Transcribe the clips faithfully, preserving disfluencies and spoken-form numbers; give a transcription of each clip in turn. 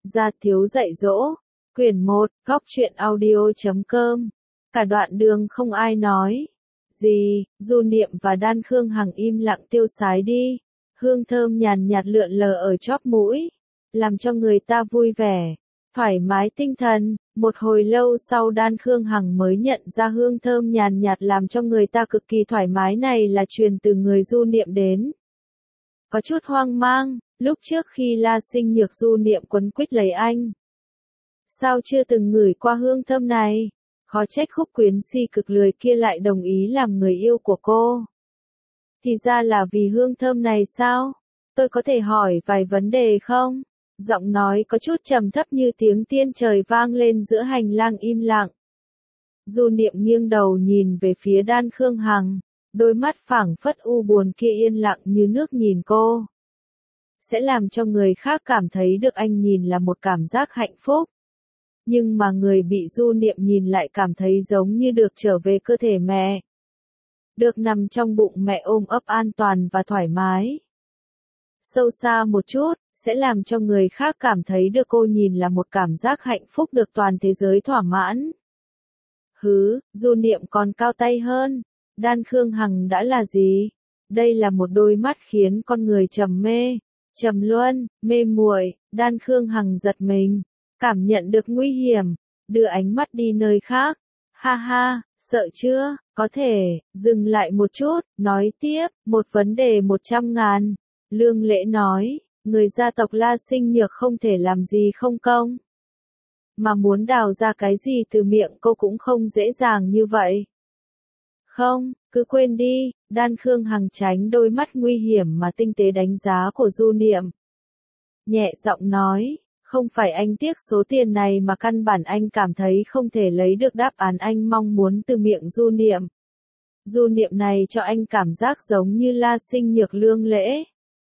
Gia thiếu dạy dỗ, quyển một, góc truyện audio chấm com. Cả đoạn đường không ai nói gì, Du Niệm và Đan Khương Hằng im lặng tiêu sái đi. Hương thơm nhàn nhạt lượn lờ ở chóp mũi, làm cho người ta vui vẻ, thoải mái tinh thần. Một hồi lâu sau Đan Khương Hằng mới nhận ra hương thơm nhàn nhạt làm cho người ta cực kỳ thoải mái này là truyền từ người Du Niệm đến. Có chút hoang mang, lúc trước khi La Sinh Nhược Du Niệm quấn quýt lấy anh, sao chưa từng ngửi qua hương thơm này? Khó trách Khúc Quyến Si cực lười kia lại đồng ý làm người yêu của cô. Thì ra là vì hương thơm này sao? Tôi có thể hỏi vài vấn đề không? Giọng nói có chút trầm thấp như tiếng tiên trời vang lên giữa hành lang im lặng. Du Niệm nghiêng đầu nhìn về phía Đan Khương Hằng, đôi mắt phảng phất u buồn kia yên lặng như nước nhìn cô. Sẽ làm cho người khác cảm thấy được anh nhìn là một cảm giác hạnh phúc. Nhưng mà người bị Du Niệm nhìn lại cảm thấy giống như được trở về cơ thể mẹ. Được nằm trong bụng mẹ ôm ấp an toàn và thoải mái. Sâu xa một chút, sẽ làm cho người khác cảm thấy được cô nhìn là một cảm giác hạnh phúc được toàn thế giới thỏa mãn. Hứ, Du Niệm còn cao tay hơn. Đan Khương Hằng đã là gì? Đây là một đôi mắt khiến con người trầm mê, trầm luân, mê muội. Đan Khương Hằng giật mình, cảm nhận được nguy hiểm, đưa ánh mắt đi nơi khác. Ha ha, sợ chưa? Có thể, dừng lại một chút, nói tiếp, một vấn đề một trăm ngàn. Lương Lễ nói, người gia tộc La Sinh Nhược không thể làm gì không công. Mà muốn đào ra cái gì từ miệng cô cũng không dễ dàng như vậy. Không, cứ quên đi. Đan Khương Hằng tránh đôi mắt nguy hiểm mà tinh tế đánh giá của Du Niệm. Nhẹ giọng nói, không phải anh tiếc số tiền này mà căn bản anh cảm thấy không thể lấy được đáp án anh mong muốn từ miệng Du Niệm. Du Niệm này cho anh cảm giác giống như La Sinh Nhược Lương Lễ.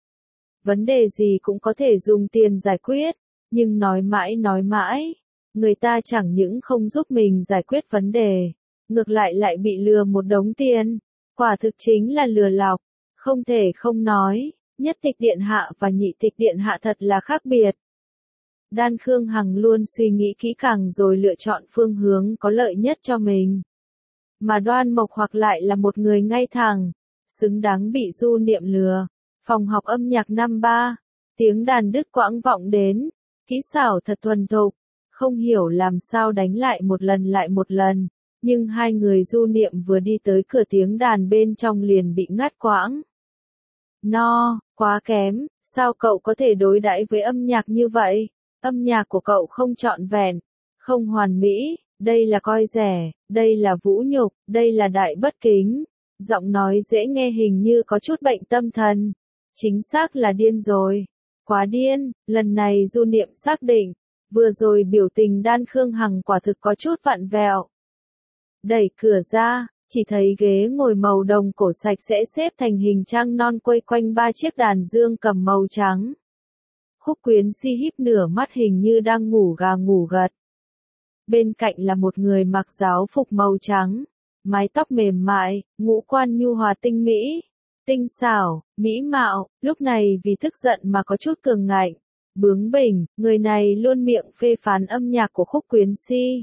Vấn đề gì cũng có thể dùng tiền giải quyết, nhưng nói mãi nói mãi, người ta chẳng những không giúp mình giải quyết vấn đề, ngược lại lại bị lừa một đống tiền. Quả thực chính là lừa lọc, không thể không nói, nhất tịch điện hạ và nhị tịch điện hạ thật là khác biệt. Đan Khương Hằng luôn suy nghĩ kỹ càng rồi lựa chọn phương hướng có lợi nhất cho mình. Mà Đoan Mộc hoặc lại là một người ngay thẳng, xứng đáng bị Du Niệm lừa. Phòng học âm nhạc năm ba, tiếng đàn đứt quãng vọng đến, kỹ xảo thật thuần thục, không hiểu làm sao đánh lại một lần lại một lần, nhưng hai người Du Niệm vừa đi tới cửa tiếng đàn bên trong liền bị ngắt quãng. No, quá kém, sao cậu có thể đối đãi với âm nhạc như vậy? Âm nhạc của cậu không trọn vẹn, không hoàn mỹ, đây là coi rẻ, đây là vũ nhục, đây là đại bất kính. Giọng nói dễ nghe hình như có chút bệnh tâm thần. Chính xác là điên rồi. Quá điên, lần này Du Niệm xác định, vừa rồi biểu tình Đan Khương Hằng quả thực có chút vặn vẹo. Đẩy cửa ra, chỉ thấy ghế ngồi màu đồng cổ sạch sẽ xếp thành hình trăng non quây quanh ba chiếc đàn dương cầm màu trắng. Khúc Quyến Si híp nửa mắt hình như đang ngủ gà ngủ gật. Bên cạnh là một người mặc giáo phục màu trắng, mái tóc mềm mại, ngũ quan nhu hòa tinh mỹ, tinh xảo, mỹ mạo, lúc này vì tức giận mà có chút cường ngạnh, bướng bỉnh, người này luôn miệng phê phán âm nhạc của Khúc Quyến Si.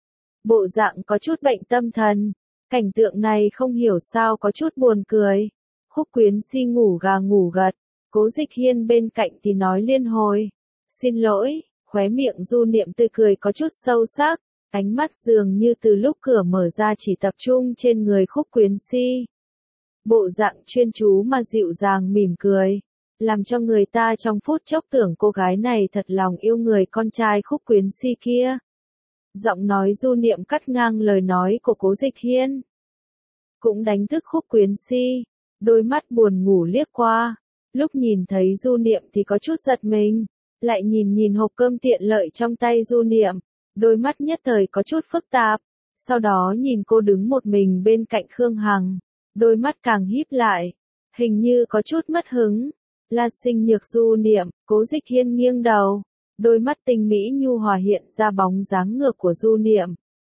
Bộ dạng có chút bệnh tâm thần, cảnh tượng này không hiểu sao có chút buồn cười. Khúc Quyến Si ngủ gà ngủ gật, Cố Dịch Hiên bên cạnh thì nói liên hồi. Xin lỗi, khóe miệng Du Niệm tươi cười có chút sâu sắc, ánh mắt dường như từ lúc cửa mở ra chỉ tập trung trên người Khúc Quyến Si. Bộ dạng chuyên chú mà dịu dàng mỉm cười, làm cho người ta trong phút chốc tưởng cô gái này thật lòng yêu người con trai Khúc Quyến Si kia. Giọng nói Du Niệm cắt ngang lời nói của Cố Dịch Hiên, cũng đánh thức Khúc Quyến Si, đôi mắt buồn ngủ liếc qua, lúc nhìn thấy Du Niệm thì có chút giật mình, lại nhìn nhìn hộp cơm tiện lợi trong tay Du Niệm, đôi mắt nhất thời có chút phức tạp, sau đó nhìn cô đứng một mình bên cạnh Khương Hằng, đôi mắt càng híp lại, hình như có chút mất hứng. La Sinh Nhược Du Niệm, Cố Dịch Hiên nghiêng đầu, đôi mắt tinh mỹ nhu hòa hiện ra bóng dáng ngược của Du Niệm.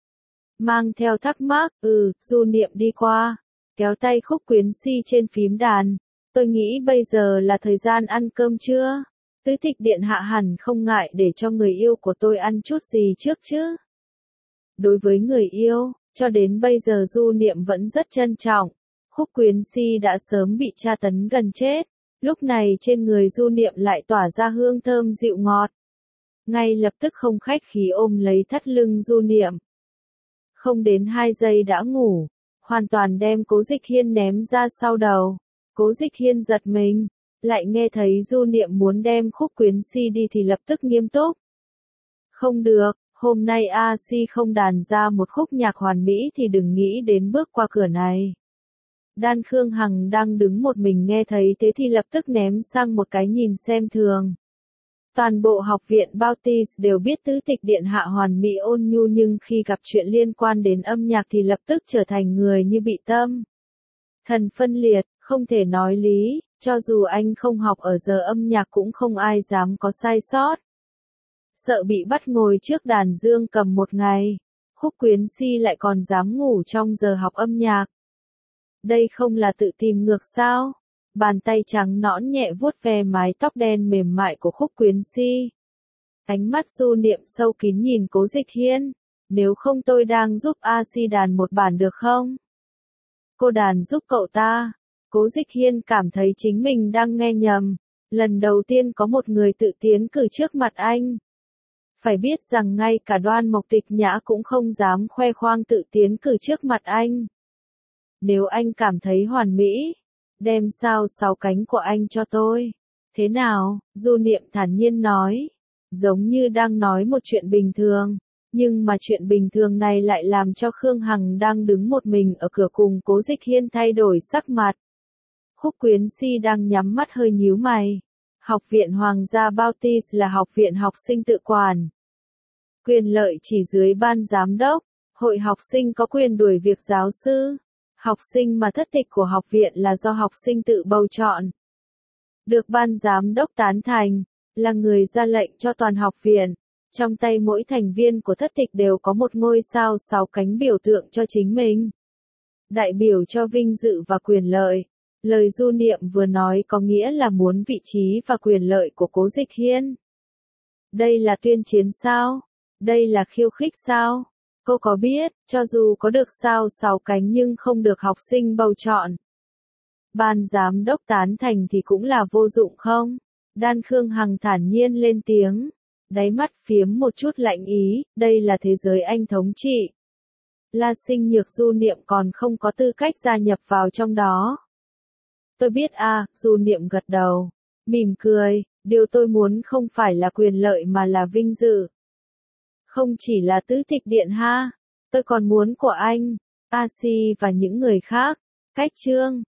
Mang theo thắc mắc, ừ, Du Niệm đi qua, kéo tay Khúc Quyến Si trên phím đàn, tôi nghĩ bây giờ là thời gian ăn cơm trưa. Tứ Tịch Điện Hạ hẳn không ngại để cho người yêu của tôi ăn chút gì trước chứ. Đối với người yêu, cho đến bây giờ Du Niệm vẫn rất trân trọng. Khúc Quyến Si đã sớm bị tra tấn gần chết, lúc này trên người Du Niệm lại tỏa ra hương thơm dịu ngọt. Ngay lập tức không khách khí ôm lấy thắt lưng Du Niệm. Không đến hai giây đã ngủ, hoàn toàn đem Cố Dịch Hiên ném ra sau đầu. Cố Dịch Hiên giật mình, lại nghe thấy Du Niệm muốn đem Khúc Quyến Si đi thì lập tức nghiêm túc. Không được, hôm nay A Si không đàn ra một khúc nhạc hoàn mỹ thì đừng nghĩ đến bước qua cửa này. Đan Khương Hằng đang đứng một mình nghe thấy thế thì lập tức ném sang một cái nhìn xem thường. Toàn bộ học viện Bautis đều biết Tứ Tịch Điện Hạ hoàn mỹ ôn nhu, nhưng khi gặp chuyện liên quan đến âm nhạc thì lập tức trở thành người như bị tâm thần phân liệt, không thể nói lý, cho dù anh không học ở giờ âm nhạc cũng không ai dám có sai sót. Sợ bị bắt ngồi trước đàn dương cầm một ngày, Khúc Quyến Si lại còn dám ngủ trong giờ học âm nhạc. Đây không là tự tìm ngược sao? Bàn tay trắng nõn nhẹ vuốt ve mái tóc đen mềm mại của Khúc Quyến Si. Ánh mắt Du Niệm sâu kín nhìn Cố Dịch Hiên. Nếu không tôi đang giúp A Si đàn một bản được không? Cô đàn giúp cậu ta. Cố Dịch Hiên cảm thấy chính mình đang nghe nhầm. Lần đầu tiên có một người tự tiến cử trước mặt anh. Phải biết rằng ngay cả Đoan Mộc Tịch Nhã cũng không dám khoe khoang tự tiến cử trước mặt anh. Nếu anh cảm thấy hoàn mỹ, đem sao sáu cánh của anh cho tôi. Thế nào? Du Niệm thản nhiên nói. Giống như đang nói một chuyện bình thường. Nhưng mà chuyện bình thường này lại làm cho Khương Hằng đang đứng một mình ở cửa cùng Cố Dịch Hiên thay đổi sắc mặt. Khúc Quyến Si đang nhắm mắt hơi nhíu mày. Học viện Hoàng gia Bautis là học viện học sinh tự quản. Quyền lợi chỉ dưới ban giám đốc. Hội học sinh có quyền đuổi việc giáo sư. Học sinh mà thất tịch của học viện là do học sinh tự bầu chọn. Được ban giám đốc tán thành, là người ra lệnh cho toàn học viện. Trong tay mỗi thành viên của thất tịch đều có một ngôi sao sáu cánh biểu tượng cho chính mình. Đại biểu cho vinh dự và quyền lợi. Lời Du Niệm vừa nói có nghĩa là muốn vị trí và quyền lợi của Cố Dịch Hiên. Đây là tuyên chiến sao? Đây là khiêu khích sao? Cô có biết, cho dù có được sao sáu cánh nhưng không được học sinh bầu chọn. Ban giám đốc tán thành thì cũng là vô dụng không? Đan Khương Hằng thản nhiên lên tiếng. Đáy mắt phiếm một chút lạnh ý, đây là thế giới anh thống trị. La Sinh Nhược Du Niệm còn không có tư cách gia nhập vào trong đó. Tôi biết à, Du Niệm gật đầu. Mỉm cười, điều tôi muốn không phải là quyền lợi mà là vinh dự. Không chỉ là Tứ Tịch Điện ha, tôi còn muốn của anh, A Si và những người khác. Cách chương